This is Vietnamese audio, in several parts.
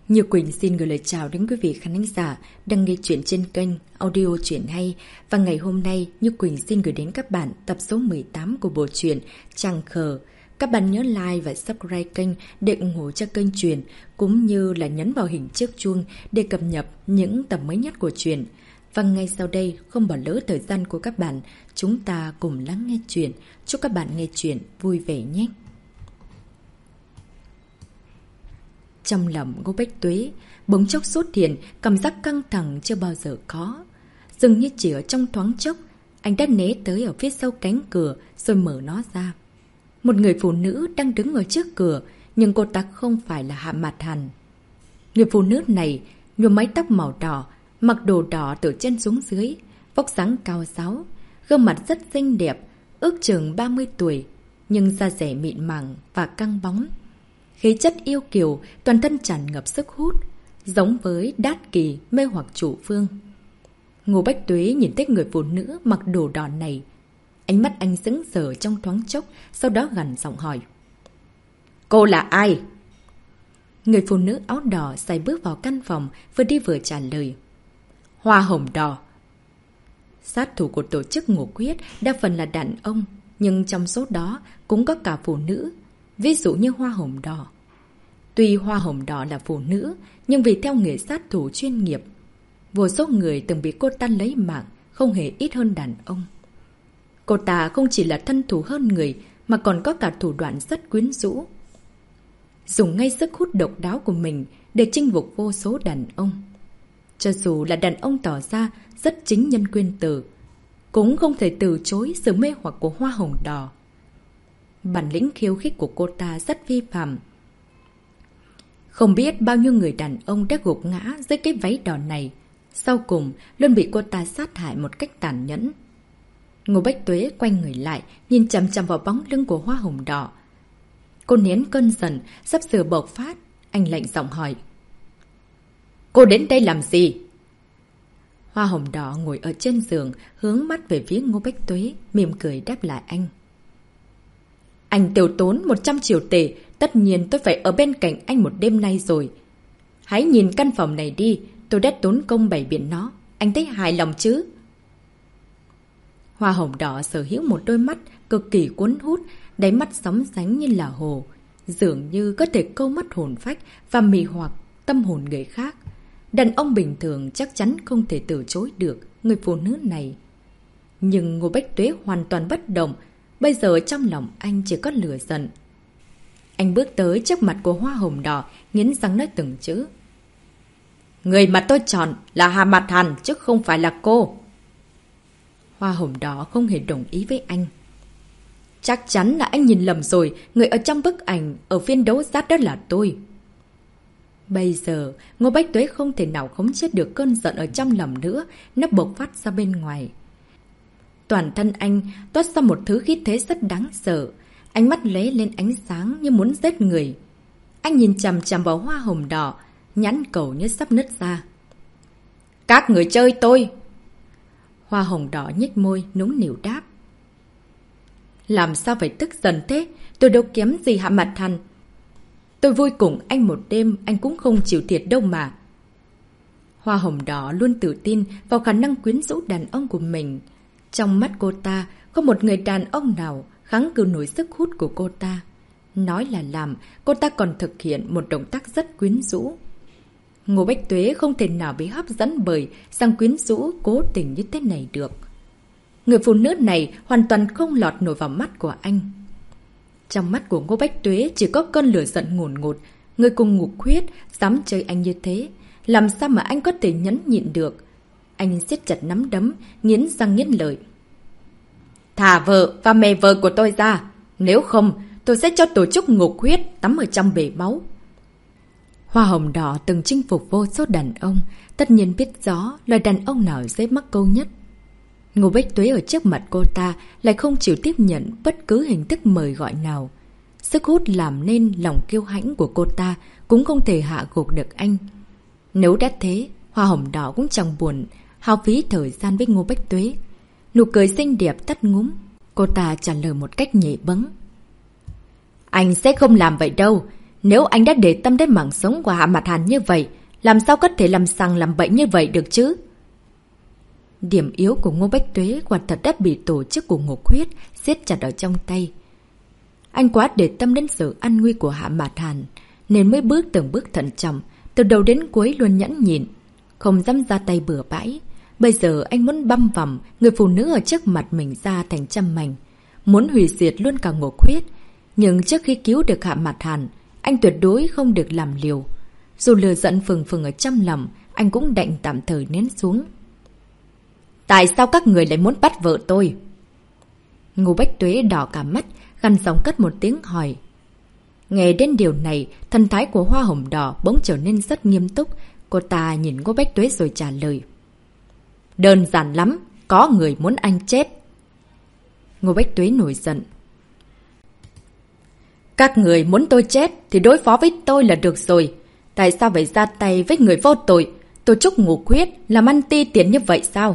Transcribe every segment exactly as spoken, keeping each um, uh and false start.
Như Quỳnh xin gửi lời chào đến quý vị khán giả đang nghe chuyện trên kênh Audio Chuyện Hay. Và ngày hôm nay, Như Quỳnh xin gửi đến các bạn tập số mười tám của bộ truyện Trăng Khờ. Các bạn nhớ like và subscribe kênh để ủng hộ cho kênh truyện, cũng như là nhấn vào hình chiếc chuông để cập nhật những tập mới nhất của truyện. Và ngay sau đây, không bỏ lỡ thời gian của các bạn, chúng ta cùng lắng nghe truyện. Chúc các bạn nghe truyện vui vẻ nhé! Trong lòng Ngô Bách Tuế bỗng chốc xuất hiện cảm giác căng thẳng chưa bao giờ có. Dường như chỉ ở trong thoáng chốc, anh đã né tới ở phía sau cánh cửa rồi mở nó ra. Một người phụ nữ đang đứng ở trước cửa, nhưng cô ta không phải là Hạ Mạt Hàn. Người phụ nữ này nhuộm mái tóc màu đỏ, mặc đồ đỏ từ trên xuống dưới, vóc dáng cao ráo, gương mặt rất xinh đẹp, ước chừng ba mươi tuổi, nhưng da dẻ mịn màng và căng bóng. Khí chất yêu kiều, toàn thân tràn ngập sức hút, giống với Đát Kỳ mê hoặc chủ phương. Ngô Bách Tuế nhìn thấy người phụ nữ mặc đồ đỏ này. Ánh mắt anh sững sờ trong thoáng chốc, sau đó gằn giọng hỏi. Cô là ai? Người phụ nữ áo đỏ xoay bước vào căn phòng, vừa đi vừa trả lời. Hoa hồng đỏ. Sát thủ của tổ chức Ngũ Quyết đa phần là đàn ông, nhưng trong số đó cũng có cả phụ nữ. Ví dụ như Hoa Hồng Đỏ. Tuy Hoa Hồng Đỏ là phụ nữ, nhưng vì theo nghề sát thủ chuyên nghiệp, vô số người từng bị cô ta lấy mạng, không hề ít hơn đàn ông. Cô ta không chỉ là thân thủ hơn người, mà còn có cả thủ đoạn rất quyến rũ. Dùng ngay sức hút độc đáo của mình để chinh phục vô số đàn ông. Cho dù là đàn ông tỏ ra rất chính nhân quyên tử, cũng không thể từ chối sự mê hoặc của Hoa Hồng Đỏ. Bản lĩnh khiêu khích của cô ta rất vi phạm. Không biết bao nhiêu người đàn ông đã gục ngã dưới cái váy đỏ này, sau cùng luôn bị cô ta sát hại một cách tàn nhẫn. Ngô Bách Tuế quay người lại, nhìn chằm chằm vào bóng lưng của Hoa Hồng Đỏ. Cô nén cơn giận, sắp sửa bộc phát, anh lạnh giọng hỏi. Cô đến đây làm gì? Hoa Hồng Đỏ ngồi ở trên giường, hướng mắt về phía Ngô Bách Tuế, mỉm cười đáp lại anh. Anh tiêu tốn một trăm triệu tệ, tất nhiên tôi phải ở bên cạnh anh một đêm nay rồi. Hãy nhìn căn phòng này đi, tôi đã tốn công bày biện nó, anh thấy hài lòng chứ? Hoa Hồng Đỏ sở hữu một đôi mắt cực kỳ cuốn hút, đáy mắt sóng sánh như là hồ, dường như có thể câu mất hồn phách và mị hoặc tâm hồn người khác. Đàn ông bình thường chắc chắn không thể từ chối được người phụ nữ này. Nhưng Ngô Bách Tuế hoàn toàn bất động. Bây giờ trong lòng anh chỉ có lửa giận. Anh bước tới trước mặt của Hoa Hồng Đỏ, nghiến răng nói từng chữ. Người mà tôi chọn là Hạ Mạt Hàn, chứ không phải là cô. Hoa Hồng Đỏ không hề đồng ý với anh. Chắc chắn là anh nhìn lầm rồi, người ở trong bức ảnh, ở phiên đấu giá đó là tôi. Bây giờ, Ngô Bách Tuế không thể nào khống chế được cơn giận ở trong lòng nữa, nó bộc phát ra bên ngoài. Toàn thân anh toát ra một thứ khí thế rất đáng sợ. Ánh mắt lóe lên ánh sáng như muốn giết người. Anh nhìn chằm chằm vào Hoa Hồng Đỏ, nhãn cầu như sắp nứt ra. Các người chơi tôi! Hoa Hồng Đỏ nhếch môi, nũng nịu đáp. Làm sao phải tức giận thế? Tôi đâu kém gì Hạ Mạt Hàn. Tôi vui cùng anh một đêm, anh cũng không chịu thiệt đâu mà. Hoa Hồng Đỏ luôn tự tin vào khả năng quyến rũ đàn ông của mình. Trong mắt cô ta, có một người đàn ông nào kháng cự nổi sức hút của cô ta. Nói là làm, cô ta còn thực hiện một động tác rất quyến rũ. Ngô Bách Tuế không thể nào bị hấp dẫn bởi sang quyến rũ cố tình như thế này được. Người phụ nữ này hoàn toàn không lọt nổi vào mắt của anh. Trong mắt của Ngô Bách Tuế chỉ có cơn lửa giận ngùn ngụt. Người cùng Ngục Huyết dám chơi anh như thế, làm sao mà anh có thể nhẫn nhịn được? Anh siết chặt nắm đấm, nghiến răng nghiến lợi. Thả vợ và mẹ vợ của tôi ra. Nếu không, tôi sẽ cho tổ chức Ngục Huyết tắm ở trong bể máu. Hoa Hồng Đỏ từng chinh phục vô số đàn ông, tất nhiên biết rõ loài đàn ông nào dễ mắc câu nhất. Ngô Bách Tuế ở trước mặt cô ta lại không chịu tiếp nhận bất cứ hình thức mời gọi nào. Sức hút làm nên lòng kiêu hãnh của cô ta cũng không thể hạ gục được anh. Nếu đã thế, Hoa Hồng Đỏ cũng chẳng buồn hao phí thời gian với Ngô Bách Tuế. Nụ cười xinh đẹp tắt ngúm, cô ta trả lời một cách nhẹ bẫng. Anh sẽ không làm vậy đâu. Nếu anh đã để tâm đến mạng sống của Hạ Mặt Hàn như vậy, làm sao có thể làm sằng làm bậy như vậy được chứ? Điểm yếu của Ngô Bách Tuế quả thật đã bị tổ chức của Ngục Huyết siết chặt ở trong tay. Anh quá để tâm đến sự an nguy của Hạ Mạt Hàn, nên mới bước từng bước thận trọng, từ đầu đến cuối luôn nhẫn nhịn, không dám ra tay bừa bãi. Bây giờ anh muốn băm vằm người phụ nữ ở trước mặt mình ra thành trăm mảnh, muốn hủy diệt luôn cả Ngục Huyết. Nhưng trước khi cứu được Hạ Mạt Hàn, anh tuyệt đối không được làm liều. Dù lửa giận phừng phừng ở trong lòng, anh cũng đành tạm thời nén xuống. Tại sao các người lại muốn bắt vợ tôi? Ngô Bách Tuế đỏ cả mắt, gằn giọng cất một tiếng hỏi. Nghe đến điều này, thần thái của Hoa Hồng Đỏ bỗng trở nên rất nghiêm túc. Cô ta nhìn Ngô Bách Tuế rồi trả lời. Đơn giản lắm, có người muốn anh chết. Ngô Bách Tuế nổi giận. Các người muốn tôi chết thì đối phó với tôi là được rồi. Tại sao phải ra tay với người vô tội? Tôi Trúc Ngục Huyết làm ăn ti tiền như vậy sao?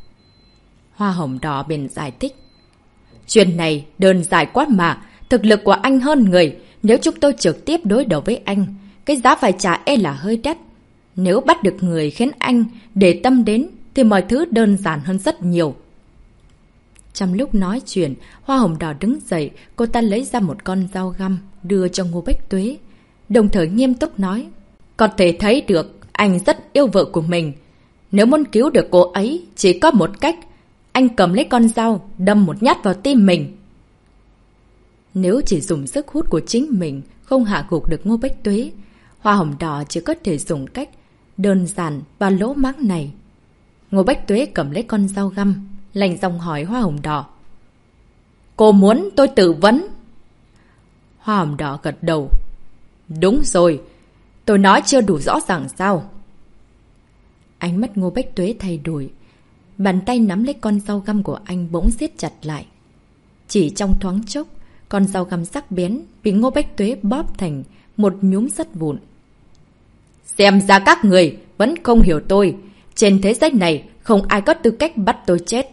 Hoa Hồng Đỏ bèn giải thích. Chuyện này đơn giản quá mà. Thực lực của anh hơn người. Nếu chúng tôi trực tiếp đối đầu với anh, cái giá phải trả e là hơi đắt. Nếu bắt được người khiến anh để tâm đến thì mọi thứ đơn giản hơn rất nhiều. Trong lúc nói chuyện, Hoa Hồng Đỏ đứng dậy, cô ta lấy ra một con dao găm đưa cho Ngô Bách Tuế, đồng thời nghiêm túc nói. Có thể thấy được anh rất yêu vợ của mình. Nếu muốn cứu được cô ấy, chỉ có một cách. Anh cầm lấy con dao, đâm một nhát vào tim mình. Nếu chỉ dùng sức hút của chính mình không hạ gục được Ngô Bách Tuế, Hoa Hồng Đỏ chỉ có thể dùng cách đơn giản và lỗ mãng này. Ngô Bách Tuế cầm lấy con dao găm, lạnh giọng hỏi Hoa Hồng Đỏ. Cô muốn tôi tự vấn? Hoa Hồng Đỏ gật đầu. Đúng rồi, tôi nói chưa đủ rõ ràng sao? Ánh mắt Ngô Bách Tuế thay đổi. Bàn tay nắm lấy con dao găm của anh bỗng siết chặt lại. Chỉ trong thoáng chốc, con dao găm sắc bén bị Ngô Bách Tuế bóp thành một nhúm sắt vụn. Xem ra các người vẫn không hiểu tôi. Trên thế giới này không ai có tư cách bắt tôi chết.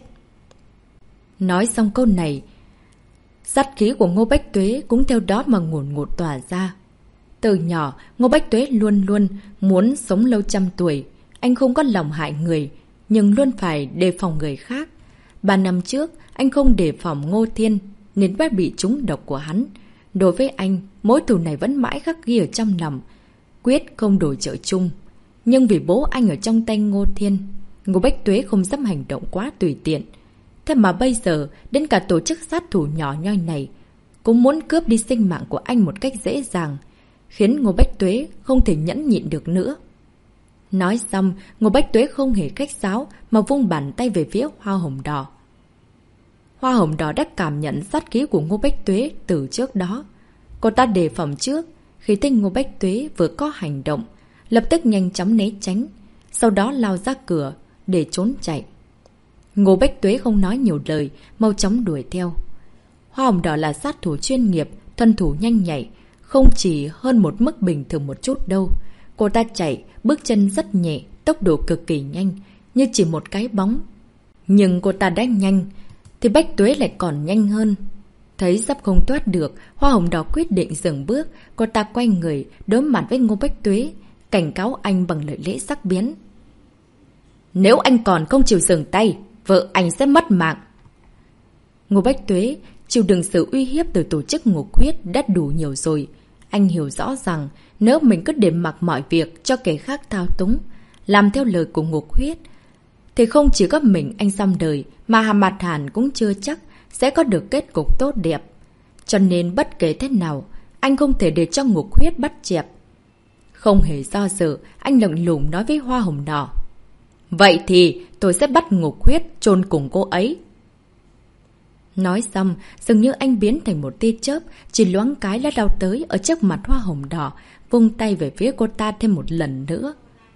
Nói xong câu này, sát khí của Ngô Bách Tuế cũng theo đó mà ngùn ngụt tỏa ra. Từ nhỏ, Ngô Bách Tuế luôn luôn muốn sống lâu trăm tuổi. Anh không có lòng hại người, nhưng luôn phải đề phòng người khác. Ba năm trước, anh không đề phòng Ngô Thiên, nên bắt bị trúng độc của hắn. Đối với anh, mối thù này vẫn mãi khắc ghi ở trong lòng, quyết không đổi trợ chung. Nhưng vì bố anh ở trong tay Ngô Thiên, Ngô Bách Tuế không dám hành động quá tùy tiện. Thế mà bây giờ, đến cả tổ chức sát thủ nhỏ nhoi này cũng muốn cướp đi sinh mạng của anh một cách dễ dàng, khiến Ngô Bách Tuế không thể nhẫn nhịn được nữa. Nói xong, Ngô Bách Tuế không hề khách sáo mà vung bàn tay về phía Hoa Hồng Đỏ. Hoa Hồng Đỏ đã cảm nhận sát khí của Ngô Bách Tuế từ trước đó. Cô ta đề phòng trước, khi thấy Ngô Bách Tuế vừa có hành động, lập tức nhanh chóng né tránh, sau đó lao ra cửa để trốn chạy. Ngô Bách Tuế không nói nhiều lời, mau chóng đuổi theo. Hoa Hồng Đỏ là sát thủ chuyên nghiệp, thân thủ nhanh nhạy, không chỉ hơn một mức bình thường một chút đâu. Cô ta chạy, bước chân rất nhẹ, tốc độ cực kỳ nhanh, như chỉ một cái bóng. Nhưng cô ta đã nhanh, thì Bách Tuế lại còn nhanh hơn. Thấy sắp không thoát được, Hoa Hồng Đỏ quyết định dừng bước. Cô ta quay người, đối mặt với Ngô Bách Tuế, cảnh cáo anh bằng lời lẽ sắc bén. Nếu anh còn không chịu dừng tay, vợ anh sẽ mất mạng. Ngô Bách Tuế chịu đựng sự uy hiếp từ tổ chức Ngục Huyết đã đủ nhiều rồi. Anh hiểu rõ rằng nếu mình cứ để mặc mọi việc cho kẻ khác thao túng, làm theo lời của Ngục Huyết, thì không chỉ có mình anh xong đời, mà Hạ Mạt Hàn cũng chưa chắc sẽ có được kết cục tốt đẹp. Cho nên bất kể thế nào, anh không thể để cho Ngục Huyết bắt chẹp. Không hề do dự, anh lạnh lùng nói với Hoa Hồng Đỏ. Vậy thì tôi sẽ bắt Ngục Huyết chôn cùng cô ấy. Nói xong, dường như anh biến thành một tia chớp, chỉ loáng cái đã lao tới ở trước mặt Hoa Hồng Đỏ, vung tay về phía cô ta thêm một lần nữa.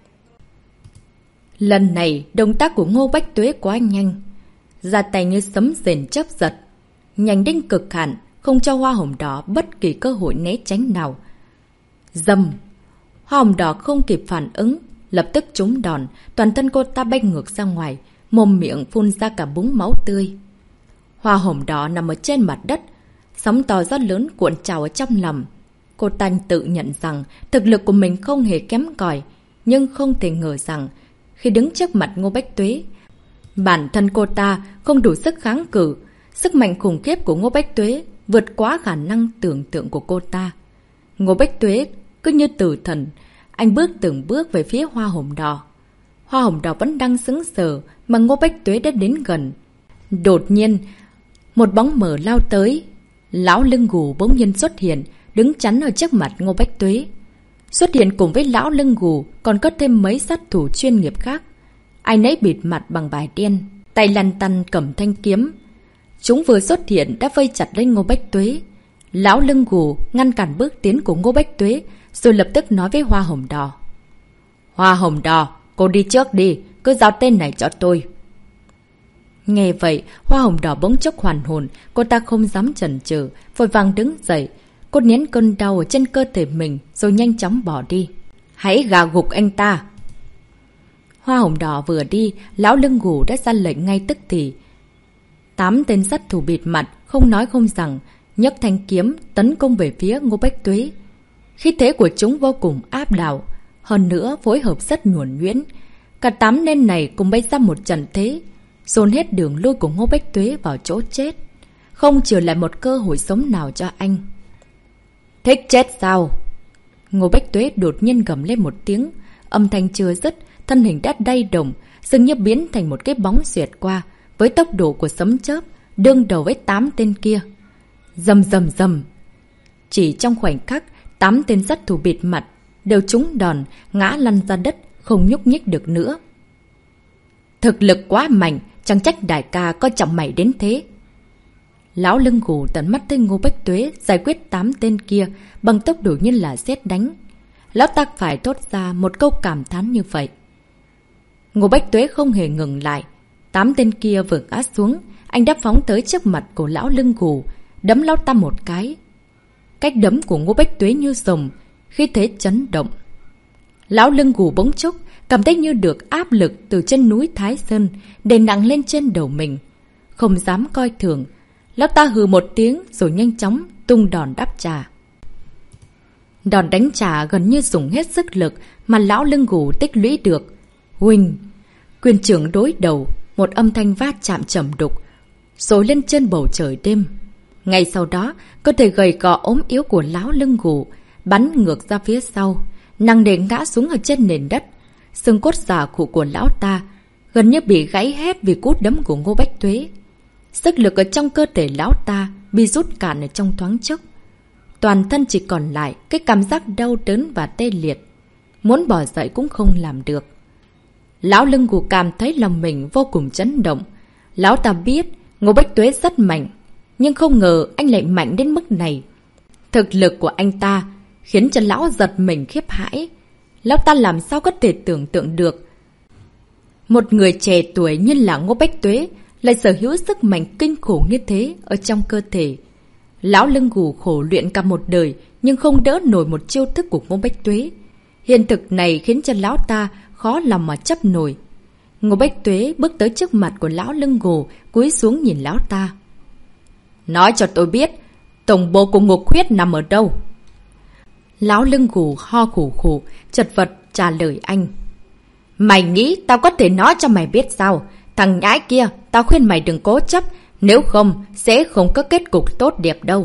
Lần này, động tác của Ngô Bách Tuế quá nhanh, ra tay như sấm rền chớp giật, nhanh đến cực hạn, không cho Hoa Hồng Đỏ bất kỳ cơ hội né tránh nào. Dầm! Hoa Hồng Đỏ không kịp phản ứng, lập tức trúng đòn, toàn thân cô ta bay ngược ra ngoài, mồm miệng phun ra cả búng máu tươi. Hoa Hồng Đỏ nằm ở trên mặt đất, sóng to gió lớn cuộn trào ở trong lòng. cô ta tự nhận rằng thực lực của mình không hề kém cỏi, nhưng không thể ngờ rằng khi đứng trước mặt Ngô Bách Tuế, bản thân cô ta không đủ sức kháng cự. Sức mạnh khủng khiếp của Ngô Bách Tuế vượt quá khả năng tưởng tượng của cô ta. Ngô Bách Tuế cứ như tử thần, anh bước từng bước về phía Hoa Hồng Đỏ. Hoa Hồng Đỏ vẫn đang sững sờ mà Ngô Bách Tuế đã đến gần. Đột nhiên, một bóng mờ lao tới. Lão Lưng Gù bỗng nhiên xuất hiện, đứng chắn ở trước mặt Ngô Bách Tuế. Xuất hiện cùng với Lão Lưng Gù còn có thêm mấy sát thủ chuyên nghiệp khác. Ai nấy bịt mặt bằng vải đen, tay lăn tăn cầm thanh kiếm. Chúng vừa xuất hiện đã vây chặt lấy Ngô Bách Tuế. Lão Lưng Gù ngăn cản bước tiến của Ngô Bách Tuế, rồi lập tức nói với Hoa Hồng Đỏ. Hoa Hồng Đỏ, cô đi trước đi, cứ giao tên này cho tôi. Nghe vậy, Hoa Hồng Đỏ bỗng chốc hoàn hồn, cô ta không dám chần chừ, vội vàng đứng dậy. Cô nén cơn đau ở trên cơ thể mình, rồi nhanh chóng bỏ đi. Hãy gà gục anh ta! Hoa Hồng Đỏ vừa đi, Lão Lưng Gù đã ra lệnh ngay tức thì. Tám tên sát thủ bịt mặt, không nói không rằng, nhấc thanh kiếm tấn công về phía Ngô Bách Tuế. Khí thế của chúng vô cùng áp đảo, hơn nữa phối hợp rất nhuần nhuyễn. Cả tám tên này cùng bay ra một trận thế, dồn hết đường lui của Ngô Bách Tuế vào chỗ chết, không trừ lại một cơ hội sống nào cho anh. Thích chết sao? Ngô Bách Tuế đột nhiên gầm lên một tiếng, âm thanh chưa dứt, thân hình đã day động, dường như biến thành một cái bóng xuyệt qua, với tốc độ của sấm chớp, đương đầu với tám tên kia. Rầm rầm rầm. Chỉ trong khoảnh khắc, tám tên sát thủ bịt mặt đều trúng đòn, ngã lăn ra đất, không nhúc nhích được nữa. Thực lực quá mạnh, chẳng trách đại ca coi trọng mày đến thế. Lão Lưng Gù tận mắt thấy Ngô Bách Tuế giải quyết tám tên kia bằng tốc độ như là sét đánh. Lão ta phải thốt ra một câu cảm thán như vậy. Ngô Bách Tuế không hề ngừng lại. Tám tên kia vừa ngã xuống, anh đã phóng tới trước mặt của Lão Lưng Gù, đấm lão ta một cái. Cách đấm của Ngô Bách Tuế như rồng, khi thế chấn động. Lão Lưng Gù bỗng chốc cảm thấy như được áp lực từ trên núi Thái Sơn đè nặng lên trên đầu mình. Không dám coi thường, lão ta hừ một tiếng rồi nhanh chóng tung đòn đáp trả. Đòn đánh trả gần như dùng hết sức lực mà Lão Lưng Gù tích lũy được. Huỳnh! Quyền trưởng đối đầu, một âm thanh va chạm trầm đục, rồi lên trên bầu trời đêm. Ngay sau đó, cơ thể gầy gò ốm yếu của Lão Lưng Gù bắn ngược ra phía sau, nặng nề ngã xuống ở trên nền đất. Xương cốt giả khụ của lão ta gần như bị gãy hết vì cú đấm của Ngô Bách Tuế. Sức lực ở trong cơ thể lão ta bị rút cạn ở trong thoáng chốc. Toàn thân chỉ còn lại cái cảm giác đau đớn và tê liệt. Muốn bỏ dậy cũng không làm được. Lão Lưng Gù cảm thấy lòng mình vô cùng chấn động. Lão ta biết Ngô Bách Tuế rất mạnh, nhưng không ngờ anh lại mạnh đến mức này. Thực lực của anh ta khiến cho lão giật mình khiếp hãi. Lão ta làm sao có thể tưởng tượng được một người trẻ tuổi như là Ngô Bách Tuế lại sở hữu sức mạnh kinh khủng như thế ở trong cơ thể. Lão Lưng Gù khổ luyện cả một đời nhưng không đỡ nổi một chiêu thức của Ngô Bách Tuế. Hiện thực này khiến cho lão ta khó lòng mà chấp nổi. Ngô Bách Tuế bước tới trước mặt của Lão Lưng Gù, cúi xuống nhìn lão ta. Nói cho tôi biết, tổng bộ của Ngục Huyết nằm ở đâu? Lão Lưng Gù ho khủ khủ, chật vật trả lời anh. Mày nghĩ tao có thể nói cho mày biết sao? Thằng nhãi kia, tao khuyên mày đừng cố chấp, nếu không sẽ không có kết cục tốt đẹp đâu.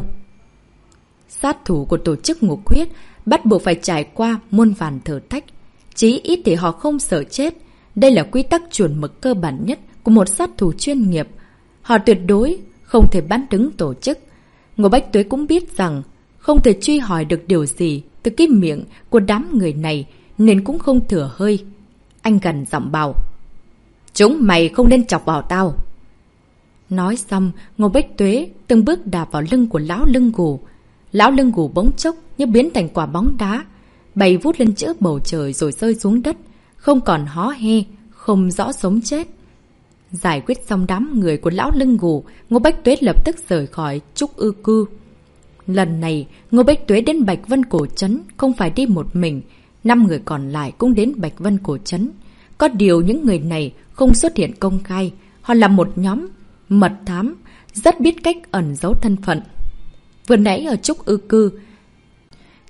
Sát thủ của tổ chức Ngục Huyết bắt buộc phải trải qua muôn vàn thử thách. Chí ít thì họ không sợ chết. Đây là quy tắc chuẩn mực cơ bản nhất của một sát thủ chuyên nghiệp. Họ tuyệt đối không thể bán đứng tổ chức. Ngô Bách Tuế cũng biết rằng không thể truy hỏi được điều gì từ cái miệng của đám người này, nên cũng không thừa hơi. Anh gần giọng bảo. Chúng mày không nên chọc vào tao. Nói xong, Ngô Bách Tuế từng bước đạp vào lưng của Lão Lưng Gù. Lão Lưng Gù bỗng chốc như biến thành quả bóng đá, bay vút lên giữa bầu trời rồi rơi xuống đất, không còn hó he, không rõ sống chết. Giải quyết xong đám người của Lão Lưng Gù, Ngô Bách Tuế lập tức rời khỏi Trúc Ư Cư. Lần này, Ngô Bách Tuế đến Bạch Vân Cổ Trấn không phải đi một mình, năm người còn lại cũng đến Bạch Vân Cổ Trấn. Có điều những người này không xuất hiện công khai, họ là một nhóm mật thám, rất biết cách ẩn giấu thân phận. Vừa nãy ở Trúc Ư Cư,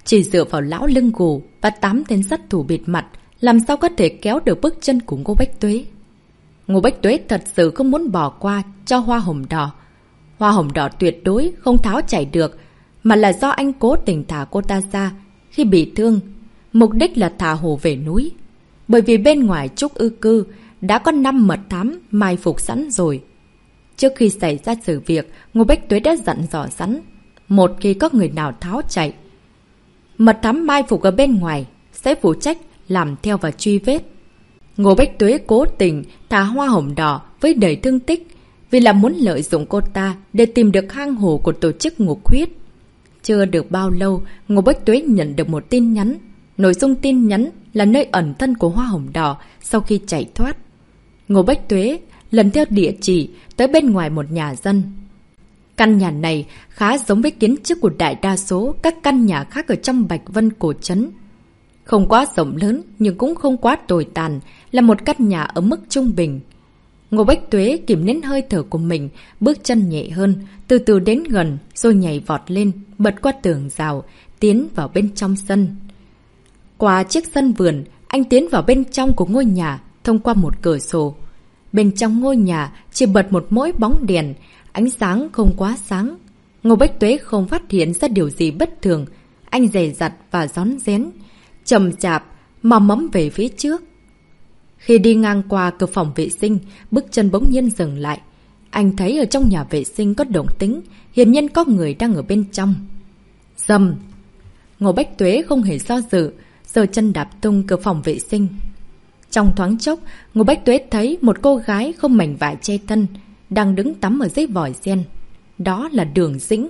Chỉ dựa vào lão lưng gù và tám tên sát thủ bịt mặt, làm sao có thể kéo được bước chân của Ngô Bách Tuế. Ngô Bách Tuế thật sự không muốn bỏ qua cho hoa hồng đỏ. Hoa hồng đỏ tuyệt đối không tháo chạy được, mà là do anh cố tình thả cô ta ra khi bị thương. Mục đích là thả hồ về núi. Bởi vì bên ngoài Trúc Ư Cư đã có năm mật thám mai phục sẵn rồi. Trước khi xảy ra sự việc, Ngô Bách Tuế đã dặn dò sẵn. Một khi có người nào tháo chạy, mật thám mai phục ở bên ngoài sẽ phụ trách làm theo và truy vết. Ngô Bách Tuế cố tình thả hoa hồng đỏ với đầy thương tích, vì là muốn lợi dụng cô ta để tìm được hang hổ của tổ chức Ngục Huyết. Chưa được bao lâu, Ngô Bách Tuế nhận được một tin nhắn. Nội dung tin nhắn là nơi ẩn thân của hoa hồng đỏ sau khi chạy thoát. Ngô Bách Tuế lần theo địa chỉ tới bên ngoài một nhà dân. Căn nhà này khá giống với kiến trúc của đại đa số các căn nhà khác ở trong Bạch Vân cổ trấn. Không quá rộng lớn nhưng cũng không quá tồi tàn, là một căn nhà ở mức trung bình. Ngô Bách Tuế kìm nén hơi thở của mình, bước chân nhẹ hơn, từ từ đến gần rồi nhảy vọt lên, bật qua tường rào, tiến vào bên trong sân. Qua chiếc sân vườn, anh tiến vào bên trong của ngôi nhà thông qua một cửa sổ. Bên trong ngôi nhà chỉ bật một mỗi bóng đèn, ánh sáng không quá sáng. Ngô Bách Tuế không phát hiện ra điều gì bất thường. Anh dè dặt và rón rén, chậm chạp mà mẫm về phía trước. Khi đi ngang qua cửa phòng vệ sinh, bước chân bỗng nhiên dừng lại. Anh thấy ở trong nhà vệ sinh có động tĩnh, hiển nhiên có người đang ở bên trong. Rầm! Ngô Bách Tuế không hề do dự, giơ chân đạp tung cửa phòng vệ sinh. Trong thoáng chốc, Ngô Bách Tuế thấy một cô gái không mảnh vải che thân, đang đứng tắm ở dưới vòi sen. Đó là Đường Dĩnh.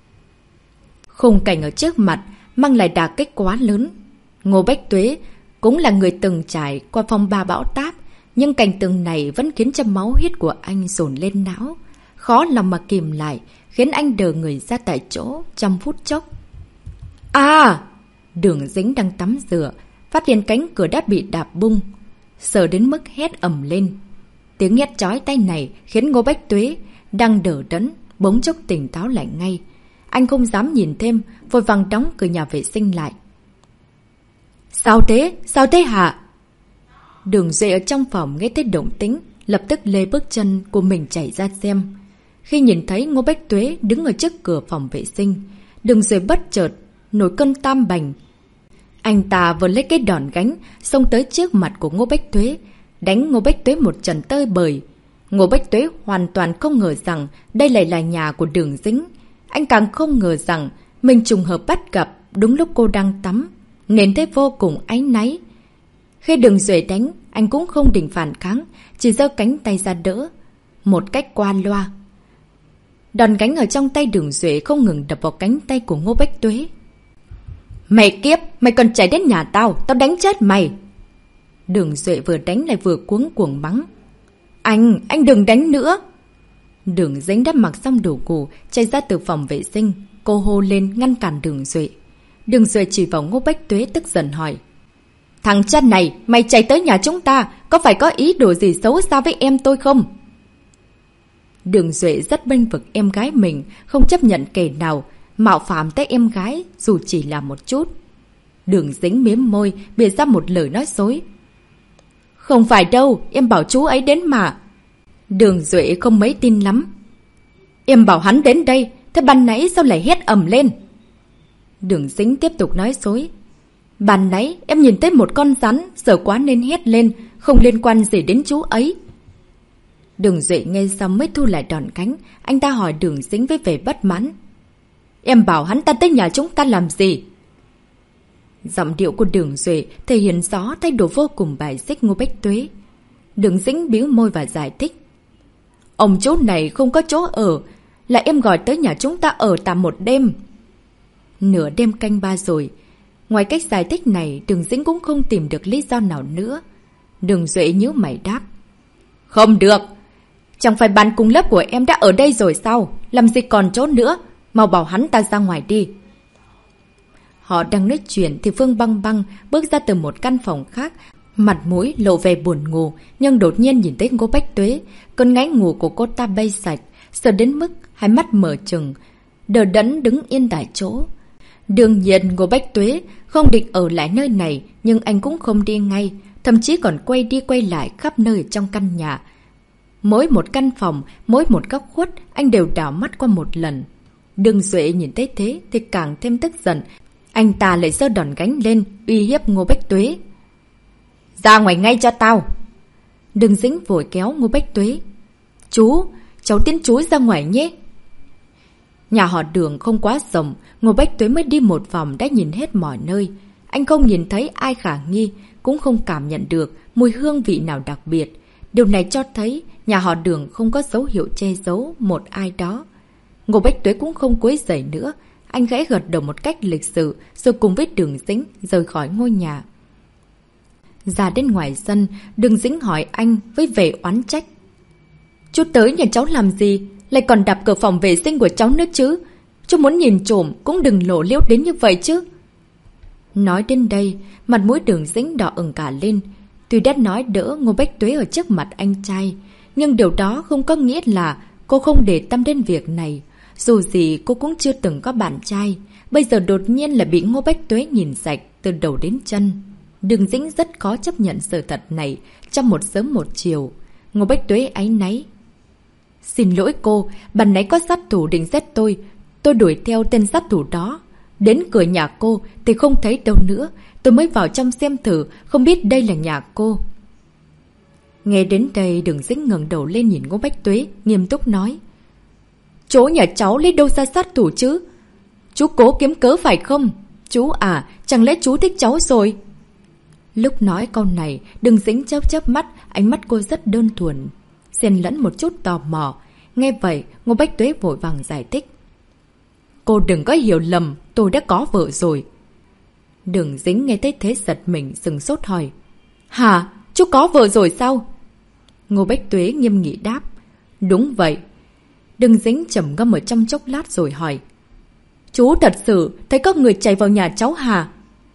Khung cảnh ở trước mặt mang lại đả kích quá lớn. Ngô Bách Tuế cũng là người từng trải qua phong ba bão táp, nhưng cảnh tượng này vẫn khiến cho máu huyết của anh dồn lên não. Khó lòng mà kìm lại, khiến anh đờ người ra tại chỗ trong phút chốc. À! Đường Dĩnh đang tắm rửa, phát hiện cánh cửa đã bị đạp bung, sợ đến mức hét ầm lên. Tiếng hét chói tai này khiến Ngô Bách Tuế đang đờ đẫn, bỗng chốc tỉnh táo lại ngay. Anh không dám nhìn thêm, vội vàng đóng cửa nhà vệ sinh lại. Sao thế? Sao thế hả? Đường Duệ ở trong phòng nghe thấy động tĩnh, lập tức lê bước chân của mình chạy ra xem. Khi nhìn thấy Ngô Bách Tuế đứng ở trước cửa phòng vệ sinh, Đường Duệ bất chợt nổi cơn tam bành. Anh ta vừa lấy cái đòn gánh xông tới trước mặt của Ngô Bách Tuế, đánh Ngô Bách Tuế một trận tơi bời. Ngô Bách Tuế hoàn toàn không ngờ rằng đây lại là nhà của Đường Dĩnh. Anh càng không ngờ rằng mình trùng hợp bắt gặp đúng lúc cô đang tắm, nên thấy vô cùng áy náy. Khi Đường Duệ đánh, anh cũng không định phản kháng, chỉ giơ cánh tay ra đỡ, một cách qua loa. Đòn gánh ở trong tay Đường Duệ không ngừng đập vào cánh tay của Ngô Bách Tuế. Mày kiếp, mày còn chạy đến nhà tao, tao đánh chết mày. Đường Duệ vừa đánh lại vừa cuống cuồng mắng. Anh, anh đừng đánh nữa. Đường Dĩnh đã mặc xong đồ ngủ, chạy ra từ phòng vệ sinh. Cô hô lên ngăn cản Đường Duệ. Đường Duệ chỉ vào Ngô Bách Tuế tức giận hỏi. Thằng chân này, mày chạy tới nhà chúng ta, có phải có ý đồ gì xấu xa với em tôi không? Đường Duệ rất bênh vực em gái mình, không chấp nhận kẻ nào mạo phạm tới em gái dù chỉ là một chút. Đường Dĩnh miếm môi, bịa ra một lời nói dối. Không phải đâu, em bảo chú ấy đến mà. Đường Duệ không mấy tin lắm. Em bảo hắn đến đây, thế ban nãy sao lại hét ầm lên? Đường Dĩnh tiếp tục nói dối. Ban nãy em nhìn thấy một con rắn, sợ quá nên hét lên, không liên quan gì đến chú ấy. Đường Duệ nghe xong mới thu lại đòn cánh. Anh ta hỏi Đường Dĩnh với vẻ bất mãn. Em bảo hắn ta tới nhà chúng ta làm gì? Giọng điệu của Đường Duệ thể hiện rõ thái độ vô cùng bài xích Ngô Bách Tuế. Đường Dĩnh bĩu môi và giải thích. Ông chú này không có chỗ ở, là em gọi tới nhà chúng ta ở tạm một đêm. Nửa đêm canh ba rồi. Ngoài cách giải thích này, Đường Dĩnh cũng không tìm được lý do nào nữa. Đường Duệ nhíu mày đáp. Không được. Chẳng phải bạn cùng lớp của em đã ở đây rồi sao? Làm gì còn chỗ nữa? Mau bảo hắn ta ra ngoài đi. Họ đang nói chuyện thì Phương Băng Băng bước ra từ một căn phòng khác, mặt mũi lộ vẻ buồn ngủ, nhưng đột nhiên nhìn thấy Ngô Bách Tuế. Cơn ngáy ngủ của cô ta bay sạch, sợ đến mức hai mắt mở trừng, đờ đẫn đứng yên tại chỗ. Đương nhiên Ngô Bách Tuế không định ở lại nơi này, nhưng anh cũng không đi ngay, thậm chí còn quay đi quay lại khắp nơi trong căn nhà. Mỗi một căn phòng, mỗi một góc khuất, anh đều đảo mắt qua một lần. Đường Duệ nhìn thấy thế thì càng thêm tức giận. Anh ta lại giơ đòn gánh lên, uy hiếp Ngô Bách Tuế. Ra ngoài ngay cho tao! Đường Dĩnh vội kéo Ngô Bách Tuế. Chú, cháu tiến chú ra ngoài nhé. Nhà họ Đường không quá rộng, Ngô Bách Tuế mới đi một vòng đã nhìn hết mọi nơi. Anh không nhìn thấy ai khả nghi, cũng không cảm nhận được mùi hương vị nào đặc biệt. Điều này cho thấy nhà họ Đường không có dấu hiệu che giấu một ai đó. Ngô Bách Tuế cũng không quấy rầy nữa. Anh khẽ gật đầu một cách lịch sự, rồi cùng với Đường Dĩnh rời khỏi ngôi nhà. Ra đến ngoài sân, Đường Dĩnh hỏi anh với vẻ oán trách. Chú tới nhà cháu làm gì? Lại còn đập cửa phòng vệ sinh của cháu nữa chứ? Chú muốn nhìn trộm cũng đừng lộ liễu đến như vậy chứ. Nói đến đây, mặt mũi Đường Dĩnh đỏ ửng cả lên. Tuy đã nói đỡ Ngô Bách Tuế ở trước mặt anh trai, nhưng điều đó không có nghĩa là cô không để tâm đến việc này. Dù gì cô cũng chưa từng có bạn trai, bây giờ đột nhiên là bị Ngô Bách Tuế nhìn sạch từ đầu đến chân. Đường Dĩnh rất khó chấp nhận sự thật này trong một sớm một chiều. Ngô Bách Tuế áy náy. Xin lỗi cô, ban nãy có sát thủ định giết tôi. Tôi đuổi theo tên sát thủ đó. Đến cửa nhà cô thì không thấy đâu nữa. Tôi mới vào trong xem thử, không biết đây là nhà cô. Nghe đến đây, Đường Dĩnh ngẩng đầu lên nhìn Ngô Bách Tuế, nghiêm túc nói. Chỗ nhà cháu lấy đâu ra sát thủ chứ? Chú cố kiếm cớ phải không? Chú à, chẳng lẽ chú thích cháu rồi? Lúc nói câu này, Đường Dĩnh chớp chớp mắt, ánh mắt cô rất đơn thuần, xen lẫn một chút tò mò. Nghe vậy, Ngô Bách Tuế vội vàng giải thích. Cô đừng có hiểu lầm, tôi đã có vợ rồi. Đường Dĩnh nghe thấy thế giật mình, sừng sốt hỏi. Hả? Chú có vợ rồi sao? Ngô Bách Tuế nghiêm nghị đáp. Đúng vậy. Đường Dĩnh trầm ngâm ở trong chốc lát rồi hỏi. Chú thật sự thấy có người chạy vào nhà cháu hả?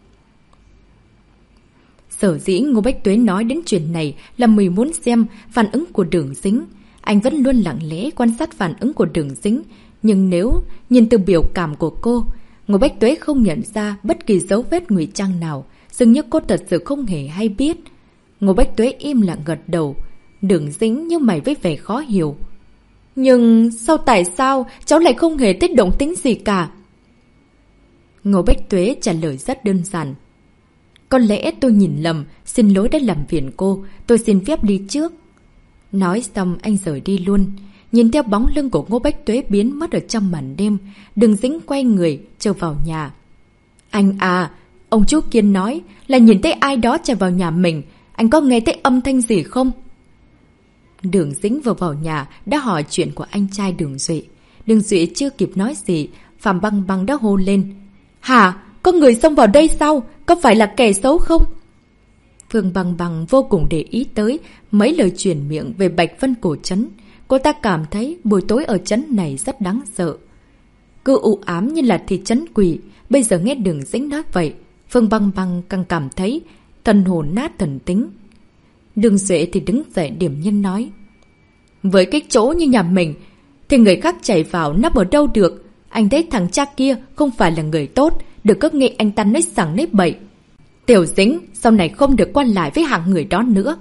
Sở dĩ Ngô Bách Tuế nói đến chuyện này là mình muốn xem phản ứng của Đường Dĩnh. Anh vẫn luôn lặng lẽ quan sát phản ứng của Đường Dĩnh. Nhưng nếu nhìn từ biểu cảm của cô, Ngô Bách Tuế không nhận ra bất kỳ dấu vết ngụy trang nào. Dường như cô thật sự không hề hay biết. Ngô Bách Tuế im lặng gật đầu. Đường Dĩnh như mày với vẻ khó hiểu. Nhưng sao tại sao cháu lại không hề thích động tính gì cả? Ngô Bách Tuế trả lời rất đơn giản. Có lẽ tôi nhìn lầm, xin lỗi đã làm phiền cô, tôi xin phép đi trước. Nói xong anh rời đi luôn. Nhìn theo bóng lưng của Ngô Bách Tuế biến mất ở trong màn đêm, Đường Dĩnh quay người trở vào nhà. Anh à, ông chú Kiên nói là nhìn thấy ai đó chạy vào nhà mình, anh có nghe thấy âm thanh gì không? Đường Dĩnh vừa vào nhà đã hỏi chuyện của anh trai Đường Duệ. Đường Duệ chưa kịp nói gì, Phạm Băng Băng đã hô lên. Hả? Có người xông vào đây sao? Có phải là kẻ xấu không? Phương Băng Băng vô cùng để ý tới mấy lời truyền miệng về Bạch Vân Cổ Trấn. Cô ta cảm thấy buổi tối ở trấn này rất đáng sợ. Cứ u ám như là thị trấn quỷ. Bây giờ nghe Đường Dĩnh nói vậy, Phương Băng Băng càng cảm thấy thần hồn nát thần tính. Đường Duệ thì đứng dậy điểm nhiên nói. Với cái chỗ như nhà mình thì người khác chạy vào nấp ở đâu được. Anh thấy thằng cha kia không phải là người tốt, được có nghe anh ta nói sẵn nói bậy. Tiểu Dĩnh sau này không được quan lại với hạng người đó nữa.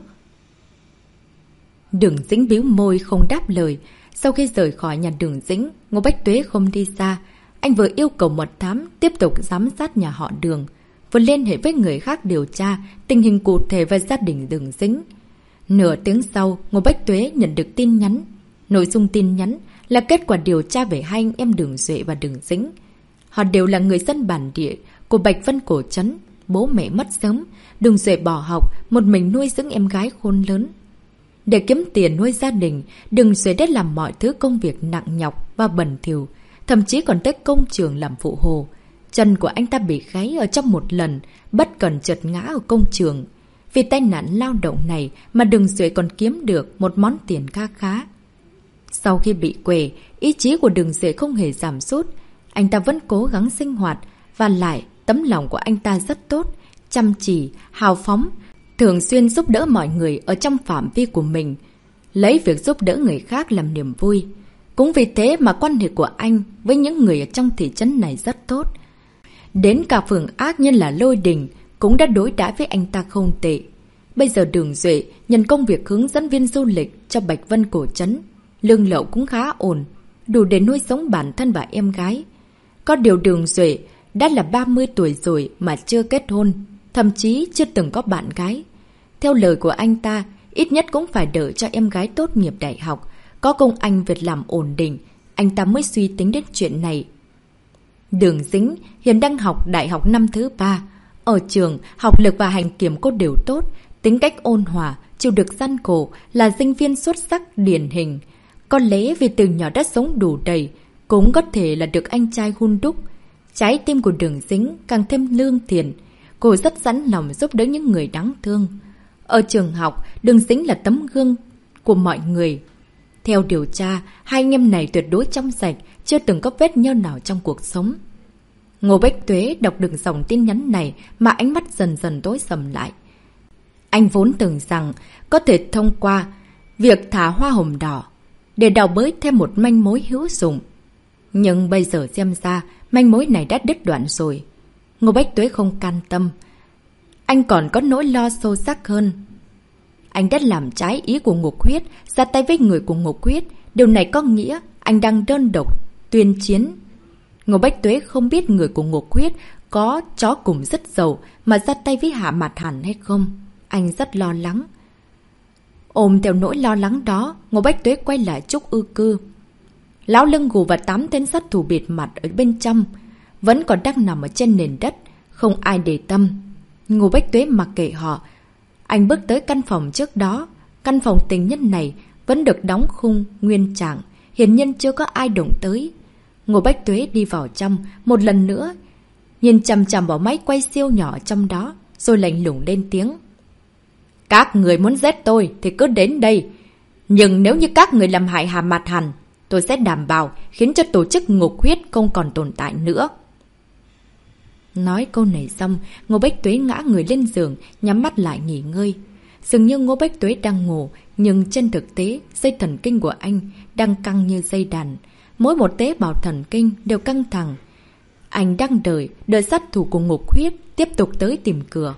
Đường Dĩnh bĩu môi không đáp lời. Sau khi rời khỏi nhà Đường Dĩnh, Ngô Bách Tuế không đi xa. Anh vừa yêu cầu mật thám tiếp tục giám sát nhà họ Đường, vừa liên hệ với người khác điều tra tình hình cụ thể về gia đình Đường Dĩnh. Nửa tiếng sau, Ngô Bách Tuế nhận được tin nhắn. Nội dung tin nhắn là kết quả điều tra về hai anh em Đường Duệ và Đường Dĩnh. Họ đều là người dân bản địa của Bạch Vân Cổ Trấn. Bố mẹ mất sớm, Đường Duệ bỏ học, một mình nuôi dưỡng em gái khôn lớn. Để kiếm tiền nuôi gia đình, Đường Duệ đã làm mọi thứ công việc nặng nhọc và bẩn thỉu, thậm chí còn tới công trường làm phụ hồ. Chân của anh ta bị gãy ở trong một lần, bất cẩn trượt ngã ở công trường. Vì tai nạn lao động này mà Đường Duệ còn kiếm được một món tiền khá khá. Sau khi bị quề, ý chí của Đường Duệ không hề giảm sút. Anh ta vẫn cố gắng sinh hoạt, và lại tấm lòng của anh ta rất tốt, chăm chỉ, hào phóng, thường xuyên giúp đỡ mọi người ở trong phạm vi của mình, lấy việc giúp đỡ người khác làm niềm vui. Cũng vì thế mà quan hệ của anh với những người ở trong thị trấn này rất tốt. Đến cả phường ác nhân là Lôi Đình cũng đã đối đãi với anh ta không tệ. Bây giờ Đường Duệ nhận công việc hướng dẫn viên du lịch cho Bạch Vân Cổ Trấn. Lương lậu cũng khá ổn, đủ để nuôi sống bản thân và em gái. Có điều Đường Duệ đã là ba mươi tuổi rồi mà chưa kết hôn, thậm chí chưa từng có bạn gái. Theo lời của anh ta, ít nhất cũng phải đợi cho em gái tốt nghiệp đại học, có công ăn việc làm ổn định, anh ta mới suy tính đến chuyện này. Đường Dính hiện đang học đại học năm thứ ba. Ở trường, học lực và hành kiểm cô đều tốt, tính cách ôn hòa, chịu được gian khổ, là sinh viên xuất sắc điển hình. Có lẽ vì từ nhỏ đã sống đủ đầy, cũng có thể là được anh trai hun đúc. Trái tim của Đường Dính càng thêm lương thiện. Cô rất sẵn lòng giúp đỡ những người đáng thương. Ở trường học, Đường Dính là tấm gương của mọi người. Theo điều tra, hai anh em này tuyệt đối trong sạch, chưa từng có vết nhơ nào trong cuộc sống. Ngô Bách Tuế đọc được dòng tin nhắn này mà ánh mắt dần dần tối sầm lại. Anh vốn tưởng rằng có thể thông qua việc thả hoa hồng đỏ để đào bới thêm một manh mối hữu dụng. Nhưng bây giờ xem ra manh mối này đã đứt đoạn rồi. Ngô Bách Tuế không can tâm. Anh còn có nỗi lo sâu sắc hơn. Anh đã làm trái ý của Ngục Huyết, ra tay với người của Ngục Huyết. Điều này có nghĩa anh đang đơn độc tuyên chiến. Ngô Bách Tuế không biết người của Ngục Huyết có chó cùng rất giàu mà ra tay với Hạ Mạt Hàn hay không. Anh rất lo lắng. Ôm theo nỗi lo lắng đó, Ngô Bách Tuế quay lại Trúc Ư Cư. Lão Lưng Gù và tám tên sát thủ bịt mặt ở bên trong vẫn còn đang nằm ở trên nền đất, không ai để tâm. Ngô Bách Tuế mặc kệ họ. Anh bước tới căn phòng trước đó. Căn phòng tình nhân này vẫn được đóng khung nguyên trạng, hiển nhiên chưa có ai động tới. Ngô Bách Tuế đi vào trong một lần nữa, nhìn chằm chằm vào máy quay siêu nhỏ trong đó, rồi lạnh lùng lên tiếng. Các người muốn giết tôi thì cứ đến đây. Nhưng nếu như các người làm hại Hà Mạt Hàn, tôi sẽ đảm bảo khiến cho tổ chức Ngục Huyết không còn tồn tại nữa. Nói câu này xong, Ngô Bách Tuế ngã người lên giường, nhắm mắt lại nghỉ ngơi. Dường như Ngô Bách Tuế đang ngủ, nhưng trên thực tế, dây thần kinh của anh đang căng như dây đàn. Mỗi một tế bào thần kinh đều căng thẳng. Anh đang đợi, đợi sát thủ của Ngục Huyết tiếp tục tới tìm cửa.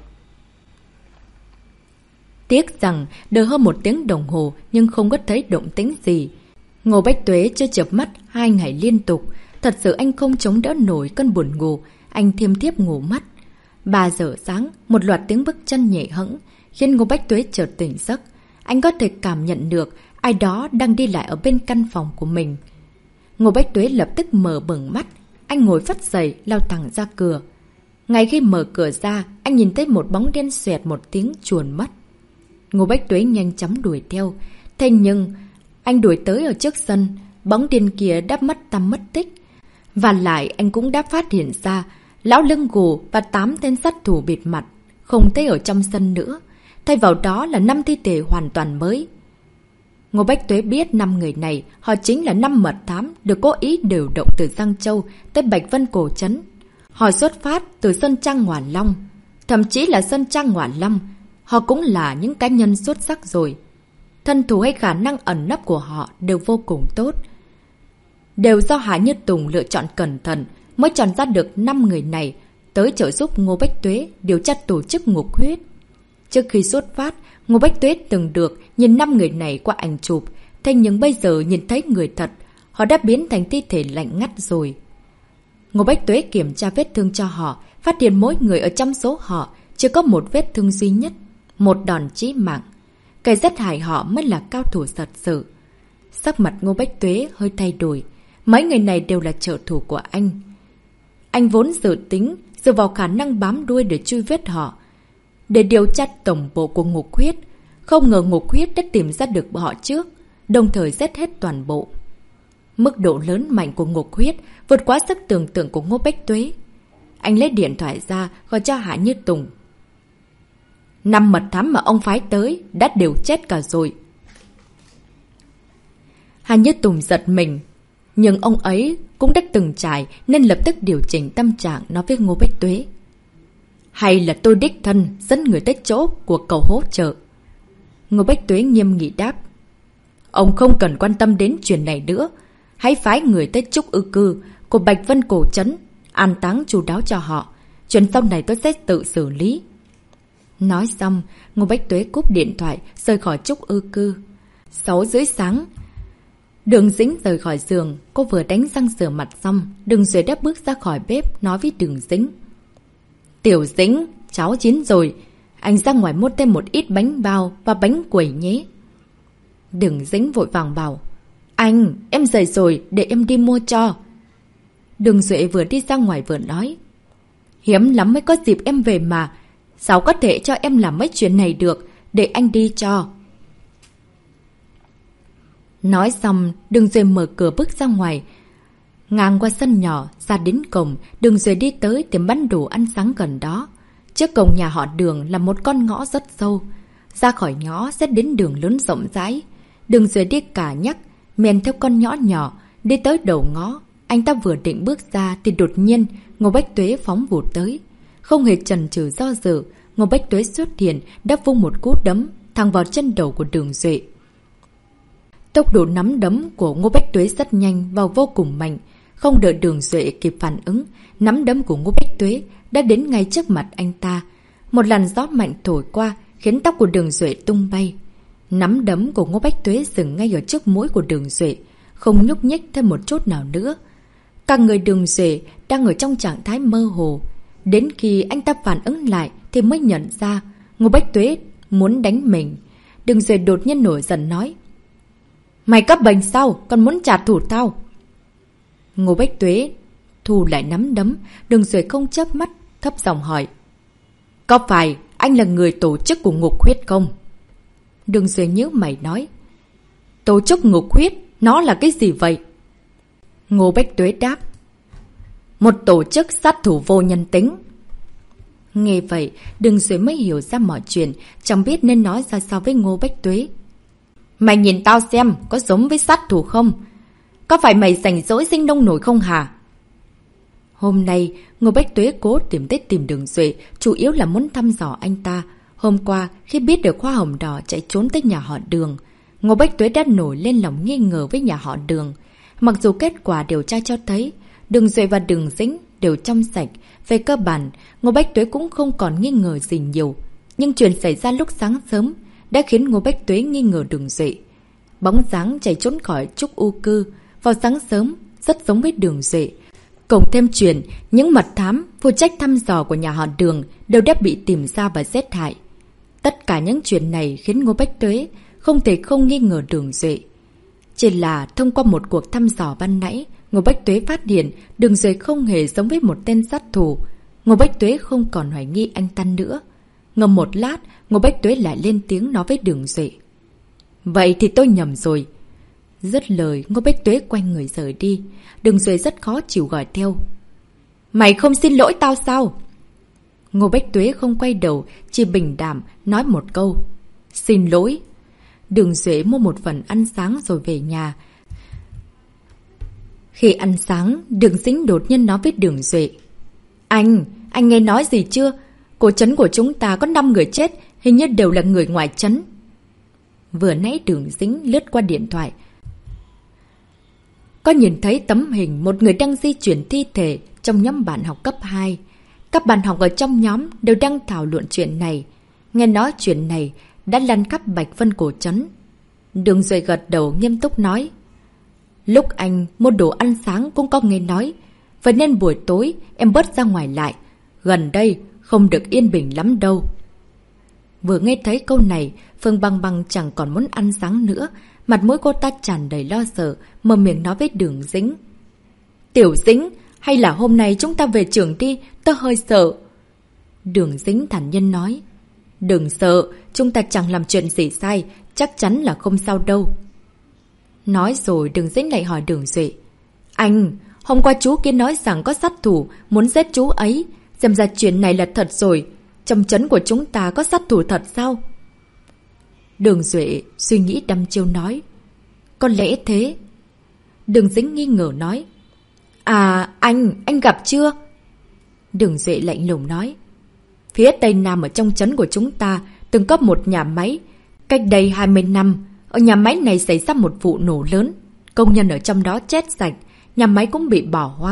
Tiếc rằng đợi hơn một tiếng đồng hồ nhưng không có thấy động tĩnh gì. Ngô Bách Tuế chưa chợp mắt hai ngày liên tục. Thật sự anh không chống đỡ nổi cơn buồn ngủ. Anh thiêm thiếp ngủ mất. Ba giờ sáng, một loạt tiếng bước chân nhẹ hẫng khiến Ngô Bách Tuế chợt tỉnh giấc. Anh có thể cảm nhận được ai đó đang đi lại ở bên căn phòng của mình. Ngô Bách Tuế lập tức mở bừng mắt. Anh ngồi phắt dậy, lao thẳng ra cửa. Ngay khi mở cửa ra, anh nhìn thấy một bóng đen xoẹt một tiếng chuồn mất. Ngô Bách Tuế nhanh chóng đuổi theo. Thế nhưng, anh đuổi tới ở trước sân, bóng đen kia đã mất tăm mất tích. Và lại anh cũng đã phát hiện ra Lão Lưng Gù và tám tên sát thủ bịt mặt không thấy ở trong sân nữa. Thay vào đó là năm thi thể hoàn toàn mới. Ngô Bách Tuế biết năm người này, họ chính là năm mật thám được cố ý điều động từ Giang Châu tới Bạch Vân Cổ Trấn. Họ xuất phát từ Sơn Trang Ngọa Long. Thậm chí là Sơn Trang Ngọa Long, họ cũng là những cá nhân xuất sắc rồi. Thân thủ hay khả năng ẩn nấp của họ đều vô cùng tốt. Đều do Hạ Như Tùng lựa chọn cẩn thận mới chọn ra được năm người này tới trợ giúp Ngô Bách Tuế điều tra tổ chức Ngục Huyết. Trước khi xuất phát, Ngô Bách Tuế từng được nhìn năm người này qua ảnh chụp, thế nhưng bây giờ nhìn thấy người thật, họ đã biến thành thi thể lạnh ngắt rồi. Ngô Bách Tuế kiểm tra vết thương cho họ, phát hiện mỗi người ở trong số họ chỉ có một vết thương duy nhất, một đòn chí mạng. Kẻ giết hại họ mới là cao thủ thật sự. Sắc mặt Ngô Bách Tuế hơi thay đổi. Mấy người này đều là trợ thủ của anh. Anh vốn dự tính dựa vào khả năng bám đuôi để truy vết họ, để điều tra tổng bộ của Ngục Huyết. Không ngờ Ngục Huyết đã tìm ra được họ trước, đồng thời giết hết toàn bộ. Mức độ lớn mạnh của Ngục Huyết vượt quá sức tưởng tượng của Ngô Bách Tuế. Anh lấy điện thoại ra gọi cho Hạ Như Tùng. Năm mật thám mà ông phái tới đã đều chết cả rồi. Hạ Như Tùng giật mình, nhưng ông ấy cũng đã từng trải nên lập tức điều chỉnh tâm trạng nói với Ngô Bách Tuế. Hay là tôi đích thân dẫn người tới chỗ của cậu hỗ trợ? Ngô Bách Tuế nghiêm nghị đáp. Ông không cần quan tâm đến chuyện này nữa. Hãy phái người tới Trúc Ư Cư của Bạch Vân Cổ Trấn. an táng chu đáo cho họ. Chuyện sau này tôi sẽ tự xử lý. Nói xong, Ngô Bách Tuế cúp điện thoại, rời khỏi Trúc Ư Cư. Sáu rưỡi sáng, Đường Dĩnh rời khỏi giường, cô vừa đánh răng rửa mặt xong, Đường Duệ đã bước ra khỏi bếp, nói với Đường Dĩnh. Tiểu Dĩnh, cháo chín rồi, anh ra ngoài mua thêm một ít bánh bao và bánh quẩy nhé. Đường Dĩnh vội vàng bảo, anh, em dậy rồi, để em đi mua cho. Đường Duệ vừa đi ra ngoài vừa nói, hiếm lắm mới có dịp em về mà, sao có thể cho em làm mấy chuyện này được, để anh đi cho. Nói xong, Đường Duệ mở cửa bước ra ngoài. Ngang qua sân nhỏ, ra đến cổng, Đường Duệ đi tới tiệm bán đồ ăn sáng gần đó. Trước cổng nhà họ Đường là một con ngõ rất sâu. Ra khỏi ngõ sẽ đến đường lớn rộng rãi. Đường Duệ đi cả nhắc, men theo con ngõ nhỏ, đi tới đầu ngõ. Anh ta vừa định bước ra thì đột nhiên Ngô Bách Tuế phóng vụt tới. Không hề chần chừ do dự, Ngô Bách Tuế xuất hiện đã vung một cú đấm thẳng vào chân đầu của Đường Duệ. Tốc độ nắm đấm của Ngô Bách Tuế rất nhanh và vô cùng mạnh. Không đợi Đường Duệ kịp phản ứng, nắm đấm của Ngô Bách Tuế đã đến ngay trước mặt anh ta. Một làn gió mạnh thổi qua khiến tóc của Đường Duệ tung bay. Nắm đấm của Ngô Bách Tuế dừng ngay ở trước mũi của Đường Duệ, không nhúc nhích thêm một chút nào nữa. Cả người Đường Duệ đang ở trong trạng thái mơ hồ. Đến khi anh ta phản ứng lại thì mới nhận ra Ngô Bách Tuế muốn đánh mình. Đường Duệ đột nhiên nổi giận nói, mày cấp bệnh sao, còn muốn trả thù tao? Ngô Bách Tuế thu lại nắm đấm. Đường Duệ không chớp mắt, thấp giọng hỏi, có phải anh là người tổ chức của Ngục Huyết không? Đường Duệ nhíu mày nói, tổ chức Ngục Huyết, nó là cái gì vậy? Ngô Bách Tuế đáp, một tổ chức sát thủ vô nhân tính. Nghe vậy, Đường Duệ mới hiểu ra mọi chuyện, chẳng biết nên nói ra sao với Ngô Bách Tuế. Mày nhìn tao xem, có giống với sát thủ không? Có phải mày rảnh rỗi sinh nông nổi không hả? Hôm nay, Ngô Bách Tuế cố tìm tới tìm Đường Duệ, chủ yếu là muốn thăm dò anh ta. Hôm qua, khi biết được Hoa Hồng Đỏ chạy trốn tới nhà họ Đường, Ngô Bách Tuế đã nổi lên lòng nghi ngờ với nhà họ Đường. Mặc dù kết quả điều tra cho thấy, Đường Duệ và Đường Dĩnh đều trong sạch, về cơ bản, Ngô Bách Tuế cũng không còn nghi ngờ gì nhiều. Nhưng chuyện xảy ra lúc sáng sớm đã khiến Ngô Bách Tuế nghi ngờ Đường Duệ. Bóng dáng chạy trốn khỏi Trúc U Cư vào sáng sớm rất giống với Đường Duệ. Cộng thêm chuyện, những mật thám phụ trách thăm dò của nhà họ Đường đều đã bị tìm ra và giết hại. Tất cả những chuyện này khiến Ngô Bách Tuế không thể không nghi ngờ Đường Duệ. Chỉ là thông qua một cuộc thăm dò ban nãy, Ngô Bách Tuế phát hiện Đường Duệ không hề giống với một tên sát thủ. Ngô Bách Tuế không còn hoài nghi anh ta nữa. Ngầm một lát, Ngô Bách Tuế lại lên tiếng nói với Đường Duệ, vậy thì tôi nhầm rồi. Dứt lời, Ngô Bách Tuế quay người rời đi. Đường Duệ rất khó chịu gọi theo, mày không xin lỗi tao sao? Ngô Bách Tuế không quay đầu, chỉ bình đảm nói một câu, xin lỗi. Đường Duệ mua một phần ăn sáng rồi về nhà. Khi ăn sáng, Đường Dĩnh đột nhiên nói với Đường Duệ, Anh, anh nghe nói gì chưa? Cổ trấn của chúng ta có năm người chết, hình như đều là người ngoài trấn. Vừa nãy Đường Dĩnh lướt qua điện thoại, có nhìn thấy tấm hình một người đang di chuyển thi thể trong nhóm bạn học cấp hai. Các bạn học ở trong nhóm đều đang thảo luận chuyện này. Nghe nói chuyện này đã lan khắp Bạch Vân cổ trấn. Đường Duệ gật đầu nghiêm túc nói, lúc anh mua đồ ăn sáng cũng có nghe nói, vậy nên buổi tối em bớt ra ngoài lại. Gần đây không được yên bình lắm đâu. Vừa nghe thấy câu này, Phương Băng Băng chẳng còn muốn ăn sáng nữa. Mặt mũi cô ta tràn đầy lo sợ, mở miệng nói với Đường Dĩnh, Tiểu Dĩnh, hay là hôm nay chúng ta về trường đi, tớ hơi sợ. Đường Dĩnh thản nhiên nói, đừng sợ, chúng ta chẳng làm chuyện gì sai, chắc chắn là không sao đâu. Nói rồi Đường Dĩnh lại hỏi Đường Duệ, anh, hôm qua chú kia nói rằng có sát thủ muốn giết chú ấy, xem ra chuyện này là thật rồi. Trong trấn của chúng ta có sát thủ thật sao? Đường Duệ suy nghĩ đăm chiêu nói, có lẽ thế. Đường Dĩnh nghi ngờ nói, à, anh, anh gặp chưa? Đường Duệ lạnh lùng nói, phía tây nam ở trong trấn của chúng ta từng có một nhà máy. Cách đây hai mươi năm, ở nhà máy này xảy ra một vụ nổ lớn. Công nhân ở trong đó chết sạch, nhà máy cũng bị bỏ hoang.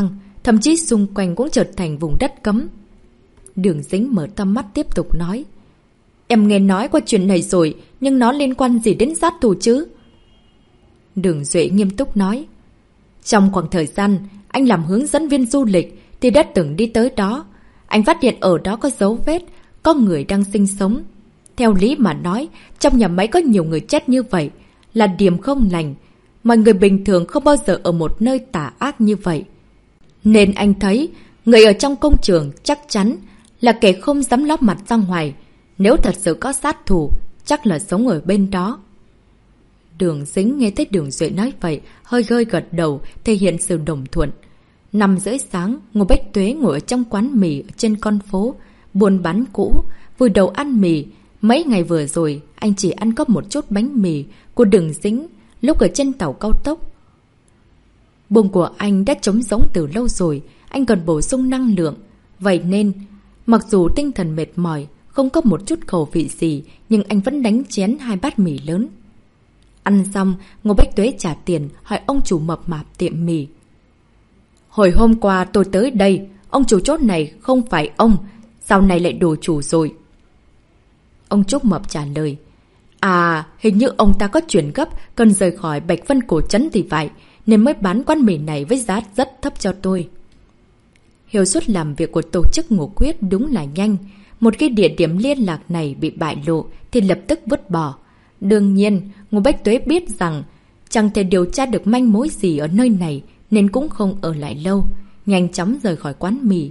thậm chí xung quanh cũng trở thành vùng đất cấm. Đường Dính mở to mắt tiếp tục nói. Em nghe nói qua chuyện này rồi, nhưng nó liên quan gì đến sát thủ chứ? Đường Duệ nghiêm túc nói. Trong khoảng thời gian anh làm hướng dẫn viên du lịch thì đã từng đi tới đó. Anh phát hiện ở đó có dấu vết, có người đang sinh sống. Theo lý mà nói, trong nhà máy có nhiều người chết như vậy là điểm không lành. Mọi người bình thường không bao giờ ở một nơi tà ác như vậy. Nên anh thấy, người ở trong công trường chắc chắn là kẻ không dám ló mặt ra ngoài. Nếu thật sự có sát thủ, chắc là sống ở bên đó. Đường Dính nghe thấy Đường Duệ nói vậy, hơi gơi gật đầu, thể hiện sự đồng thuận. Năm rưỡi sáng, Ngô Bách Tuế ngồi ở trong quán mì trên con phố, buôn bán cũ, vùi đầu ăn mì. Mấy ngày vừa rồi, anh chỉ ăn có một chút bánh mì của Đường Dính lúc ở trên tàu cao tốc. Bụng của anh đã trống rỗng từ lâu rồi, anh cần bổ sung năng lượng. Vậy nên, mặc dù tinh thần mệt mỏi, không có một chút khẩu vị gì, nhưng anh vẫn đánh chén hai bát mì lớn. Ăn xong, Ngô Bách Tuế trả tiền, hỏi ông chủ mập mạp tiệm mì. Hồi hôm qua tôi tới đây, ông chủ chốt này không phải ông, sau này lại đổi chủ rồi. Ông Trúc Mập trả lời. À, hình như ông ta có chuyện gấp, cần rời khỏi Bạch Vân Cổ Trấn thì vậy, nên mới bán quán mì này với giá rất thấp cho tôi. Hiệu suất làm việc của tổ chức Ngũ Quyết đúng là nhanh. Một khi địa điểm liên lạc này bị bại lộ thì lập tức vứt bỏ. Đương nhiên, Ngô Bách Tuế biết rằng chẳng thể điều tra được manh mối gì ở nơi này nên cũng không ở lại lâu, nhanh chóng rời khỏi quán mì.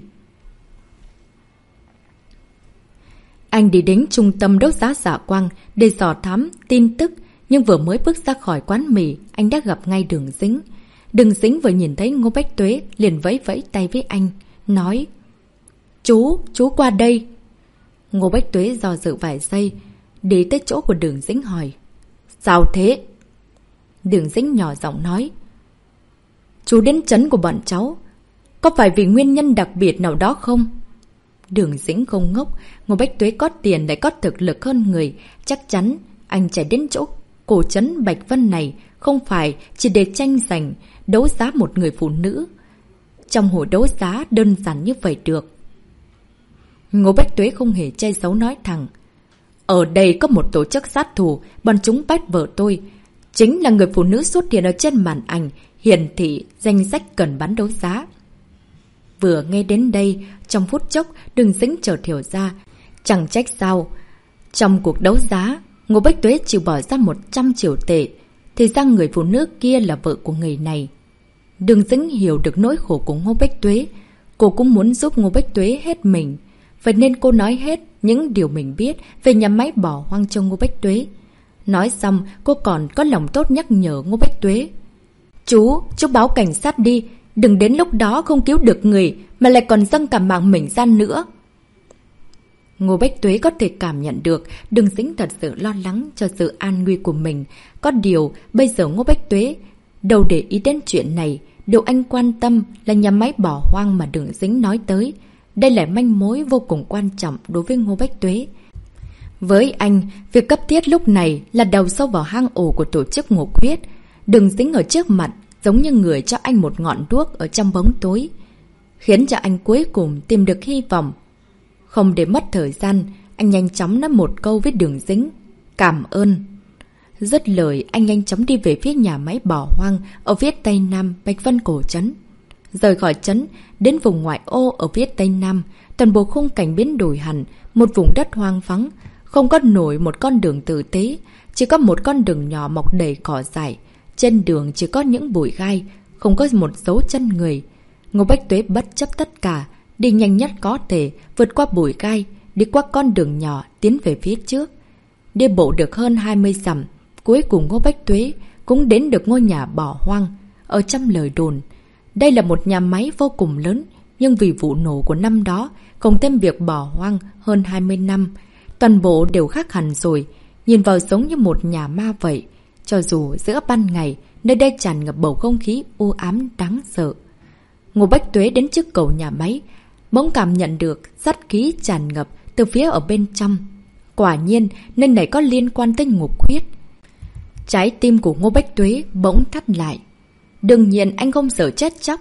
Anh đi đến trung tâm đấu giá Dạ Quang để dò thám tin tức, nhưng vừa mới bước ra khỏi quán mì, anh đã gặp ngay Đường Dính. Đường Dính vừa nhìn thấy Ngô Bách Tuế liền vẫy vẫy tay với anh, nói: Chú, chú qua đây. Ngô Bách Tuế do dự vài giây, đi tới chỗ của Đường Dính hỏi: Sao thế? Đường Dính nhỏ giọng nói: Chú đến trấn của bọn cháu, có phải vì nguyên nhân đặc biệt nào đó không? Đường Dính không ngốc, Ngô Bách Tuế có tiền lại có thực lực hơn người, chắc chắn anh chạy đến chỗ cổ trấn Bạch Vân này không phải chỉ để tranh giành đấu giá một người phụ nữ. Trong hội đấu giá đơn giản như vậy được. Ngô Bách Tuế không hề che giấu nói thẳng: Ở đây có một tổ chức sát thủ, bọn chúng bắt vợ tôi. Chính là người phụ nữ xuất hiện ở trên màn ảnh, hiển thị danh sách cần bán đấu giá. Vừa nghe đến đây, trong phút chốc, Đường Dính chợt hiểu ra. Chẳng trách sao. Trong cuộc đấu giá, Ngô Bách Tuế chịu bỏ ra một trăm triệu tệ, thì ra người phụ nữ kia là vợ của người này. Đường Dính hiểu được nỗi khổ của Ngô Bách Tuế. Cô cũng muốn giúp Ngô Bách Tuế hết mình. Vậy nên cô nói hết những điều mình biết về nhà máy bỏ hoang cho Ngô Bách Tuế. Nói xong, cô còn có lòng tốt nhắc nhở Ngô Bách Tuế: Chú, chú báo cảnh sát đi. Đừng đến lúc đó không cứu được người mà lại còn dâng cả mạng mình ra nữa. Ngô Bách Tuế có thể cảm nhận được Đường Dính thật sự lo lắng cho sự an nguy của mình. Có điều bây giờ Ngô Bách Tuế đâu để ý đến chuyện này. Điều anh quan tâm là nhà máy bỏ hoang mà Đường Dính nói tới. Đây là manh mối vô cùng quan trọng đối với Ngô Bách Tuế. Với anh, việc cấp thiết lúc này là đầu sâu vào hang ổ của tổ chức Ngũ Quyết. Đường Dính ở trước mặt giống như người cho anh một ngọn đuốc ở trong bóng tối, khiến cho anh cuối cùng tìm được hy vọng. Không để mất thời gian, anh nhanh chóng nói một câu với Đường Dính: Cảm ơn. Dứt lời, anh nhanh chóng đi về phía nhà máy bỏ hoang ở phía tây nam Bạch Vân Cổ Trấn. Rời khỏi trấn, đến vùng ngoại ô ở phía tây nam, toàn bộ khung cảnh biến đổi hẳn, một vùng đất hoang vắng, không có nổi một con đường tử tế, chỉ có một con đường nhỏ mọc đầy cỏ dại. Trên đường chỉ có những bụi gai, không có một dấu chân người. Ngô Bách Tuế bất chấp tất cả, đi nhanh nhất có thể, vượt qua bụi gai, đi qua con đường nhỏ, tiến về phía trước. Đi bộ được hơn hai mươi dặm, cuối cùng Ngô Bách Tuế cũng đến được ngôi nhà bỏ hoang. Ở trong lời đồn, đây là một nhà máy vô cùng lớn, nhưng vì vụ nổ của năm đó, cộng thêm việc bỏ hoang hơn hai mươi năm, toàn bộ đều khác hẳn rồi, nhìn vào giống như một nhà ma vậy. Cho dù giữa ban ngày, nơi đây tràn ngập bầu không khí u ám đáng sợ. Ngô Bách Tuế đến trước cầu nhà máy, bỗng cảm nhận được sát khí tràn ngập từ phía ở bên trong. Quả nhiên, nơi này có liên quan tới Ngũ Quyết. Trái tim của Ngô Bách Tuế bỗng thắt lại. Đương nhiên anh không sợ chết chóc.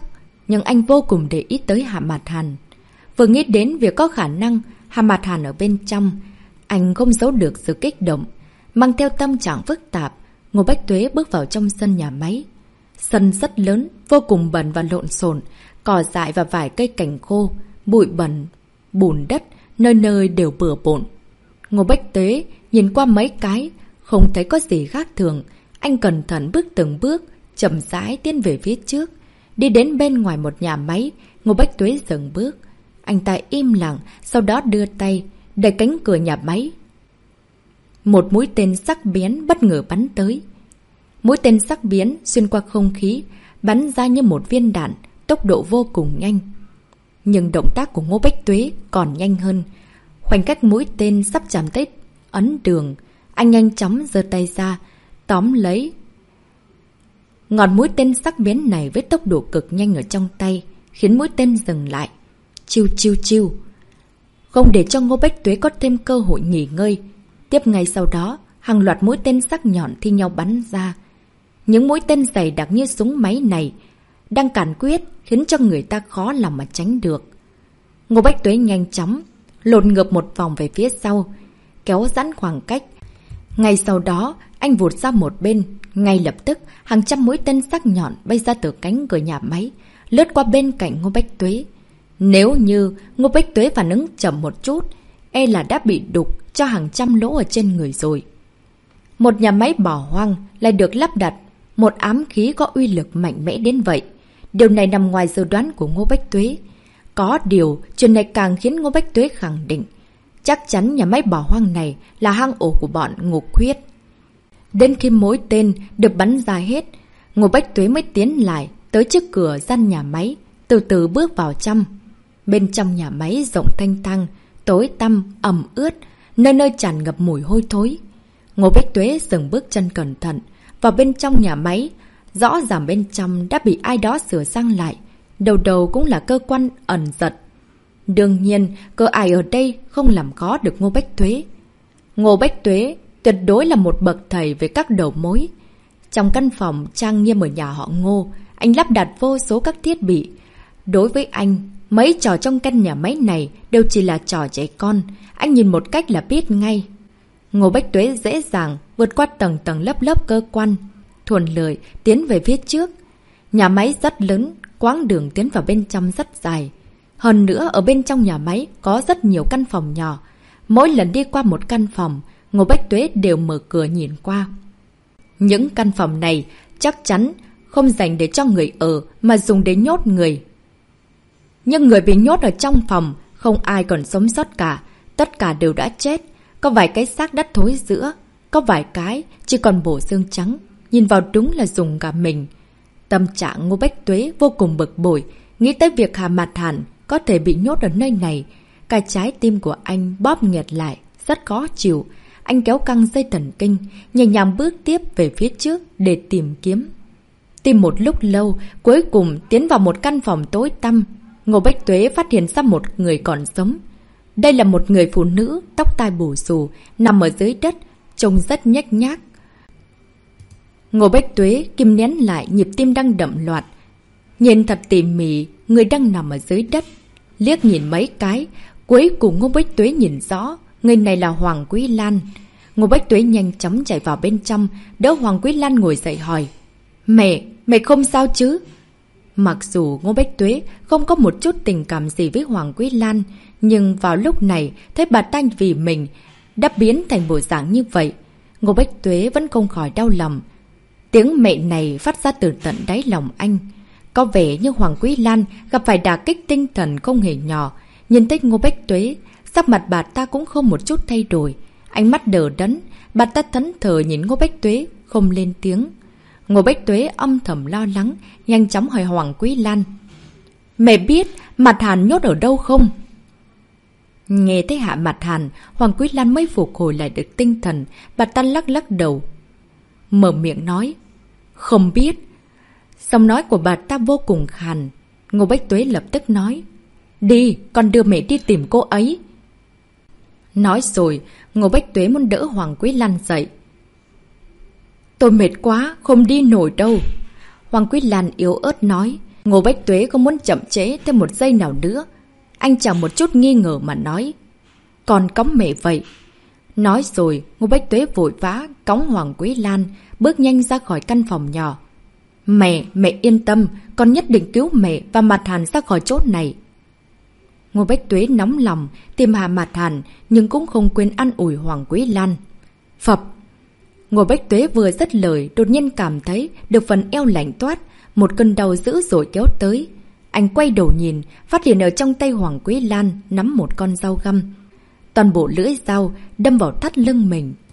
nhưng anh vô cùng để ý tới Hạ Mạt Hàn. Vừa nghĩ đến việc có khả năng Hạ Mạt Hàn ở bên trong, anh không giấu được sự kích động. Mang theo tâm trạng phức tạp, Ngô Bách Tuế bước vào trong sân nhà máy. Sân rất lớn, vô cùng bẩn và lộn xộn, cỏ dại và vài cây cành khô, bụi bẩn, bùn đất, nơi nơi đều bừa bộn. Ngô Bách Tuế nhìn qua mấy cái, không thấy có gì khác thường. Anh cẩn thận bước từng bước, chậm rãi tiến về phía trước. Đi đến bên ngoài một nhà máy, Ngô Bách Tuế dừng bước. Anh ta im lặng, sau đó đưa tay, đẩy cánh cửa nhà máy. Một mũi tên sắc bén bất ngờ bắn tới. Mũi tên sắc bén xuyên qua không khí, bắn ra như một viên đạn, tốc độ vô cùng nhanh. Nhưng động tác của Ngô Bách Tuế còn nhanh hơn. Khoảnh khắc mũi tên sắp chạm tới ấn đường, anh nhanh chóng giơ tay ra, tóm lấy ngọn mũi tên sắc bén này với tốc độ cực nhanh ở trong tay, khiến mũi tên dừng lại. Chiu chiu chiu. Không để cho Ngô Bách Tuế có thêm cơ hội nghỉ ngơi. Tiếp ngay sau đó, hàng loạt mũi tên sắc nhọn thi nhau bắn ra. Những mũi tên dày đặc như súng máy này đang càn quyết, khiến cho người ta khó lòng mà tránh được. Ngô Bách Tuế nhanh chóng lột ngược một vòng về phía sau, kéo giãn khoảng cách. Ngay sau đó, anh vụt ra một bên. Ngay lập tức, hàng trăm mũi tên sắc nhọn bay ra từ cánh cửa nhà máy, lướt qua bên cạnh Ngô Bách Tuế. Nếu như Ngô Bách Tuế phản ứng chậm một chút, e là đã bị đục cho hàng trăm lỗ ở trên người rồi. Một nhà máy bỏ hoang lại được lắp đặt một ám khí có uy lực mạnh mẽ đến vậy. Điều này nằm ngoài dự đoán của Ngô Bách Tuế. Có điều, chuyện này càng khiến Ngô Bách Tuế khẳng định chắc chắn nhà máy bỏ hoang này là hang ổ của bọn Ngục Huyết. Đến khi mỗi tên được bắn ra hết, Ngô Bách Tuế mới tiến lại tới trước cửa gian nhà máy, từ từ bước vào trong. Bên trong nhà máy rộng thanh thang, tối tăm, ẩm ướt, nơi nơi tràn ngập mùi hôi thối. Ngô Bách Tuế dừng bước chân cẩn thận vào bên trong nhà máy. Rõ ràng bên trong đã bị ai đó sửa sang lại, đầu đầu cũng là cơ quan ẩn giật. Đương nhiên, cơ ai ở đây không làm khó được Ngô Bách Tuế. Ngô Bách Tuế tuyệt đối là một bậc thầy về các đầu mối. Trong căn phòng trang nghiêm ở nhà họ Ngô, anh lắp đặt vô số các thiết bị. Đối với anh, mấy trò trong căn nhà máy này đều chỉ là trò trẻ con. Anh nhìn một cách là biết ngay. Ngô Bách Tuế dễ dàng vượt qua tầng tầng lớp lớp cơ quan, thuận lợi tiến về phía trước. Nhà máy rất lớn, quãng đường tiến vào bên trong rất dài. Hơn nữa, ở bên trong nhà máy có rất nhiều căn phòng nhỏ. Mỗi lần đi qua một căn phòng, Ngô Bách Tuế đều mở cửa nhìn qua. Những căn phòng này chắc chắn không dành để cho người ở, mà dùng để nhốt người. Nhưng người bị nhốt ở trong phòng, không ai còn sống sót cả. Tất cả đều đã chết. Có vài cái xác đất thối rữa, có vài cái chỉ còn bộ xương trắng. Nhìn vào đúng là dùng cả mình. Tâm trạng Ngô Bách Tuế vô cùng bực bội, nghĩ tới việc Hạ Mạt Hàn có thể bị nhốt ở nơi này. Cái trái tim của anh bóp nghẹt lại, rất khó chịu. Anh kéo căng dây thần kinh, nhẹ nhàng bước tiếp về phía trước để tìm kiếm. Tìm một lúc lâu, cuối cùng tiến vào một căn phòng tối tăm. Ngô Bách Tuế phát hiện ra một người còn sống. Đây là một người phụ nữ, tóc tai bù xù, nằm ở dưới đất, trông rất nhếch nhác. Ngô Bách Tuế kìm nén lại nhịp tim đang đậm loạt. Nhìn thật tỉ mỉ, người đang nằm ở dưới đất. Liếc nhìn mấy cái, cuối cùng Ngô Bách Tuế nhìn rõ, người này là Hoàng Quý Lan. Ngô Bách Tuế nhanh chóng chạy vào bên trong, đỡ Hoàng Quý Lan ngồi dậy hỏi. Mẹ, mẹ không sao chứ? Mặc dù Ngô Bách Tuế không có một chút tình cảm gì với Hoàng Quý Lan, nhưng vào lúc này thấy bà ta vì mình đã biến thành bộ dạng như vậy, Ngô Bách Tuế vẫn không khỏi đau lòng. Tiếng mẹ này phát ra từ tận đáy lòng anh. Có vẻ như Hoàng Quý Lan gặp phải đả kích tinh thần không hề nhỏ. Nhìn thấy Ngô Bách Tuế, sắc mặt bà ta cũng không một chút thay đổi. Ánh mắt đờ đẫn, bà ta thẫn thờ nhìn Ngô Bách Tuế, không lên tiếng. Ngô Bách Tuế âm thầm lo lắng, nhanh chóng hỏi Hoàng Quý Lan. Mẹ biết Mạt Hàn nhốt ở đâu không? Nghe thấy Hạ Mạt Hàn, Hoàng Quý Lan mới phục hồi lại được tinh thần. Bà ta lắc lắc đầu, mở miệng nói. Không biết. Giọng nói của bà ta vô cùng khàn. Ngô Bách Tuế lập tức nói. Đi, con đưa mẹ đi tìm cô ấy. Nói rồi, Ngô Bách Tuế muốn đỡ Hoàng Quý Lan dậy. Tôi mệt quá, không đi nổi đâu. Hoàng Quý Lan yếu ớt nói. Ngô Bách Tuế không muốn chậm trễ thêm một giây nào nữa. Anh chẳng một chút nghi ngờ mà nói. Còn cõng mẹ vậy. Nói rồi, Ngô Bách Tuế vội vã cõng Hoàng Quý Lan, bước nhanh ra khỏi căn phòng nhỏ. Mẹ, mẹ yên tâm, con nhất định cứu mẹ và Mạt Hàn ra khỏi chốt này. Ngô Bách Tuế nóng lòng, tìm Hà Mạt Hàn, nhưng cũng không quên ăn ủi Hoàng Quý Lan. Phập! Ngô Bách Tuế vừa dứt lời, đột nhiên cảm thấy được phần eo lạnh toát, một cơn đau dữ dội kéo tới. Anh quay đầu nhìn, phát hiện ở trong tay Hoàng Quý Lan nắm một con dao găm. Toàn bộ lưỡi dao đâm vào thắt lưng mình.